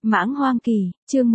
Mãng Hoang Kỳ, chương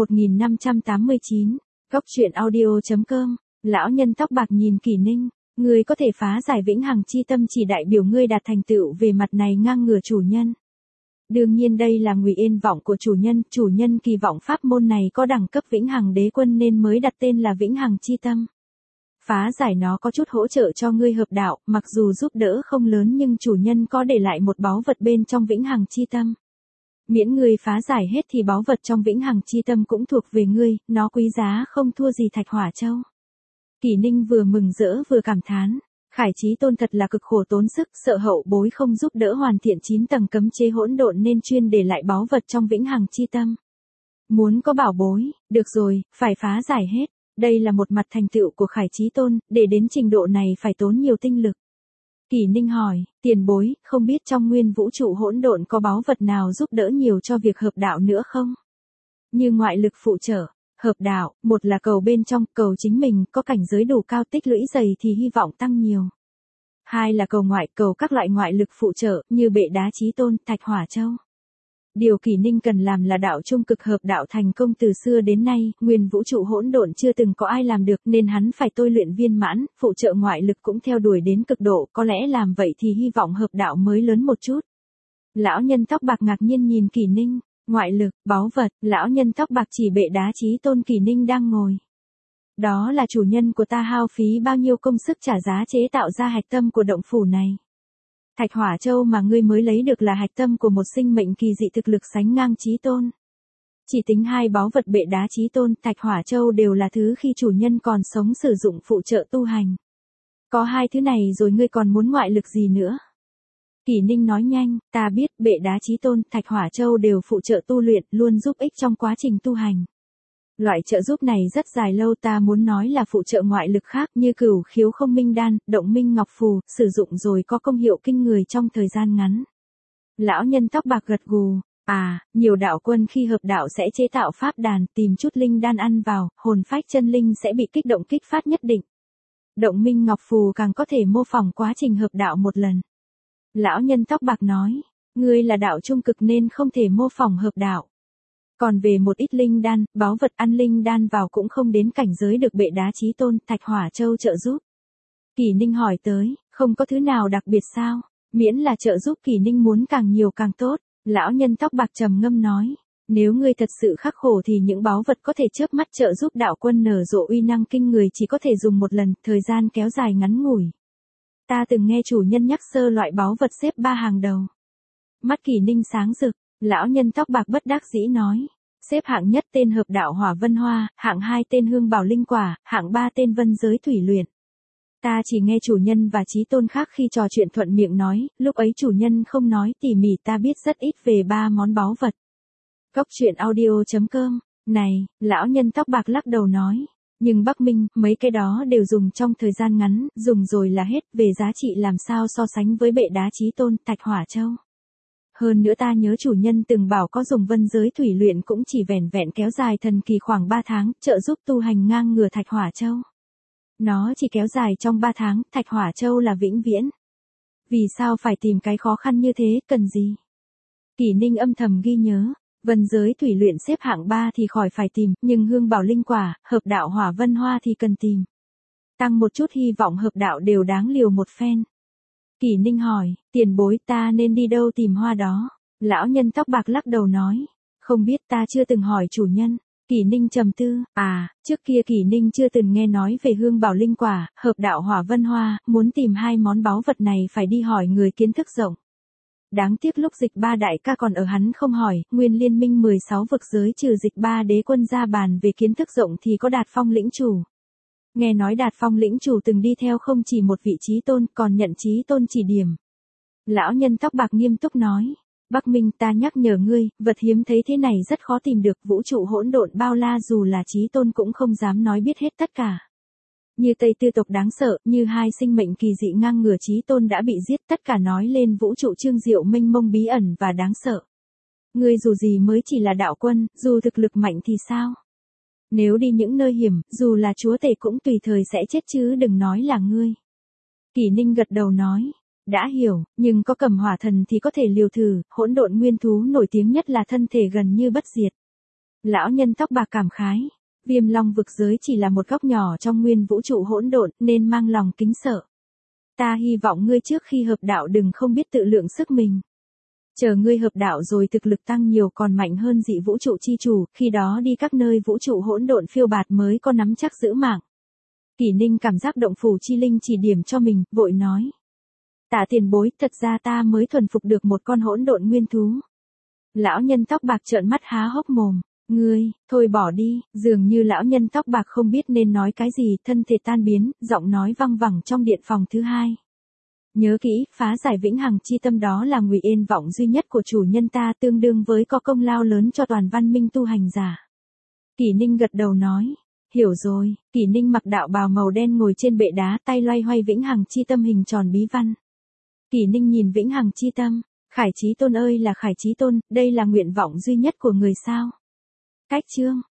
1589, Góc truyện audio.com, lão nhân tóc bạc nhìn Kỷ Ninh, ngươi có thể phá giải vĩnh hằng chi tâm chỉ đại biểu ngươi đạt thành tựu về mặt này ngang ngửa chủ nhân. Đương nhiên đây là ngụy yên vọng của chủ nhân kỳ vọng pháp môn này có đẳng cấp vĩnh hằng đế quân nên mới đặt tên là vĩnh hằng chi tâm. Phá giải nó có chút hỗ trợ cho ngươi hợp đạo, mặc dù giúp đỡ không lớn nhưng chủ nhân có để lại một báu vật bên trong vĩnh hằng chi tâm. Miễn ngươi phá giải hết thì báu vật trong vĩnh hằng chi tâm cũng thuộc về ngươi, nó quý giá không thua gì thạch hỏa châu. Kỷ Ninh vừa mừng rỡ vừa cảm thán, Khải Chí Tôn thật là cực khổ tốn sức, sợ hậu bối không giúp đỡ hoàn thiện 9 tầng cấm chế hỗn độn nên chuyên để lại báu vật trong vĩnh hằng chi tâm. Muốn có bảo bối, được rồi, phải phá giải hết, đây là một mặt thành tựu của Khải Chí Tôn, để đến trình độ này phải tốn nhiều tinh lực. Kỷ Ninh hỏi, tiền bối, không biết trong nguyên vũ trụ hỗn độn có báu vật nào giúp đỡ nhiều cho việc hợp đạo nữa không? Như ngoại lực phụ trợ, hợp đạo, một là cầu bên trong, cầu chính mình, có cảnh giới đủ cao tích lũy dày thì hy vọng tăng nhiều. Hai là cầu ngoại, cầu các loại ngoại lực phụ trợ, như bệ đá Chí Tôn, thạch hỏa châu. Điều Kỷ Ninh cần làm là đạo trung cực hợp đạo thành công từ xưa đến nay, nguyên vũ trụ hỗn độn chưa từng có ai làm được nên hắn phải tôi luyện viên mãn, phụ trợ ngoại lực cũng theo đuổi đến cực độ, có lẽ làm vậy thì hy vọng hợp đạo mới lớn một chút. Lão nhân tóc bạc ngạc nhiên nhìn Kỷ Ninh, ngoại lực, báu vật, lão nhân tóc bạc chỉ bệ đá Chí Tôn Kỷ Ninh đang ngồi. Đó là chủ nhân của ta hao phí bao nhiêu công sức trả giá chế tạo ra hạch tâm của động phủ này. Thạch hỏa châu mà ngươi mới lấy được là hạch tâm của một sinh mệnh kỳ dị thực lực sánh ngang Chí Tôn. Chỉ tính hai báu vật bệ đá Chí Tôn, thạch hỏa châu đều là thứ khi chủ nhân còn sống sử dụng phụ trợ tu hành. Có hai thứ này rồi ngươi còn muốn ngoại lực gì nữa? Kỷ Ninh nói nhanh, ta biết bệ đá Chí Tôn, thạch hỏa châu đều phụ trợ tu luyện, luôn giúp ích trong quá trình tu hành. Loại trợ giúp này rất dài lâu, ta muốn nói là phụ trợ ngoại lực khác như cửu khiếu không minh đan, động minh ngọc phù, sử dụng rồi có công hiệu kinh người trong thời gian ngắn. Lão nhân tóc bạc gật gù, nhiều đạo quân khi hợp đạo sẽ chế tạo pháp đàn, tìm chút linh đan ăn vào, hồn phách chân linh sẽ bị kích động kích phát nhất định. Động minh ngọc phù càng có thể mô phỏng quá trình hợp đạo một lần. Lão nhân tóc bạc nói, ngươi là đạo trung cực nên không thể mô phỏng hợp đạo. Còn về một ít linh đan, báu vật ăn linh đan vào cũng không đến cảnh giới được bệ đá Chí Tôn, thạch hỏa châu trợ giúp. Kỷ Ninh hỏi tới, không có thứ nào đặc biệt sao? Miễn là trợ giúp Kỷ Ninh muốn càng nhiều càng tốt. Lão nhân tóc bạc trầm ngâm nói, nếu ngươi thật sự khắc khổ thì những báu vật có thể chớp mắt trợ giúp đạo quân nở rộ uy năng kinh người chỉ có thể dùng một lần, thời gian kéo dài ngắn ngủi. Ta từng nghe chủ nhân nhắc sơ loại báu vật xếp 3 hàng đầu. Mắt Kỷ Ninh sáng rực. Lão nhân tóc bạc bất đắc dĩ nói, xếp hạng nhất tên hợp đạo hỏa vân hoa, hạng 2 tên hương bảo linh quả, hạng 3 tên vân giới thủy luyện. Ta chỉ nghe chủ nhân và Chí Tôn khác khi trò chuyện thuận miệng nói, lúc ấy chủ nhân không nói tỉ mỉ, ta biết rất ít về 3 món báu vật. Góc truyện audio.com, này, lão nhân tóc bạc lắc đầu nói, nhưng Bắc Minh, mấy cái đó đều dùng trong thời gian ngắn, dùng rồi là hết, về giá trị làm sao so sánh với bệ đá Chí Tôn, thạch hỏa châu. Hơn nữa ta nhớ chủ nhân từng bảo có dùng vân giới thủy luyện cũng chỉ vẻn vẹn kéo dài thần kỳ khoảng 3 tháng, trợ giúp tu hành ngang ngửa thạch hỏa châu. Nó chỉ kéo dài trong 3 tháng, thạch hỏa châu là vĩnh viễn. Vì sao phải tìm cái khó khăn như thế, cần gì? Kỷ Ninh âm thầm ghi nhớ, vân giới thủy luyện xếp hạng 3 thì khỏi phải tìm, nhưng hương bảo linh quả, hợp đạo hỏa vân hoa thì cần tìm. Tăng một chút hy vọng hợp đạo đều đáng liều một phen. Kỷ Ninh hỏi, tiền bối ta nên đi đâu tìm hoa đó? Lão nhân tóc bạc lắc đầu nói, không biết, ta chưa từng hỏi chủ nhân. Kỷ Ninh trầm tư, trước kia Kỷ Ninh chưa từng nghe nói về hương bảo linh quả, hợp đạo hỏa vân hoa, muốn tìm hai món báu vật này phải đi hỏi người kiến thức rộng. Đáng tiếc lúc Dịch Ba đại ca còn ở hắn không hỏi, nguyên liên minh 16 vực giới trừ Dịch Ba đế quân ra bàn về kiến thức rộng thì có Đạt Phong lĩnh chủ. Nghe nói Đạt Phong lĩnh chủ từng đi theo không chỉ một vị Chí Tôn, còn nhận Chí Tôn chỉ điểm. Lão nhân tóc bạc nghiêm túc nói, Bắc Minh, ta nhắc nhở ngươi, vật hiếm thấy thế này rất khó tìm được, vũ trụ hỗn độn bao la dù là Chí Tôn cũng không dám nói biết hết tất cả. Như Tây Tư tộc đáng sợ, như hai sinh mệnh kỳ dị ngang ngửa Chí Tôn đã bị giết, tất cả nói lên vũ trụ trương diệu mênh mông bí ẩn và đáng sợ. Ngươi dù gì mới chỉ là đạo quân, dù thực lực mạnh thì sao? Nếu đi những nơi hiểm, dù là chúa tể cũng tùy thời sẽ chết chứ đừng nói là ngươi. Kỷ Ninh gật đầu nói, đã hiểu, nhưng có cầm hỏa thần thì có thể liều thử, hỗn độn nguyên thú nổi tiếng nhất là thân thể gần như bất diệt. Lão nhân tóc bạc cảm khái. Viêm long vực giới chỉ là một góc nhỏ trong nguyên vũ trụ hỗn độn nên mang lòng kính sợ. Ta hy vọng ngươi trước khi hợp đạo đừng không biết tự lượng sức mình. Chờ ngươi hợp đạo rồi thực lực tăng nhiều còn mạnh hơn dị vũ trụ chi chủ, khi đó đi các nơi vũ trụ hỗn độn phiêu bạt mới có nắm chắc giữ mạng. Kỷ Ninh cảm giác động phủ chi linh chỉ điểm cho mình, vội nói. Tạ tiền bối, thật ra ta mới thuần phục được một con hỗn độn nguyên thú. Lão nhân tóc bạc trợn mắt há hốc mồm. Ngươi, thôi bỏ đi, dường như lão nhân tóc bạc không biết nên nói cái gì, thân thể tan biến, giọng nói văng vẳng trong điện phòng thứ hai. Nhớ kỹ, phá giải vĩnh hằng chi tâm đó là ngụy yên vọng duy nhất của chủ nhân ta, tương đương với có công lao lớn cho toàn văn minh tu hành giả. Kỷ Ninh gật đầu nói. Hiểu rồi. Kỷ Ninh mặc đạo bào màu đen ngồi trên bệ đá, tay loay hoay vĩnh hằng chi tâm hình tròn bí văn. Kỷ Ninh nhìn vĩnh hằng chi tâm. Khải Chí Tôn ơi là Khải Chí Tôn, đây là nguyện vọng duy nhất của người sao? Cách chương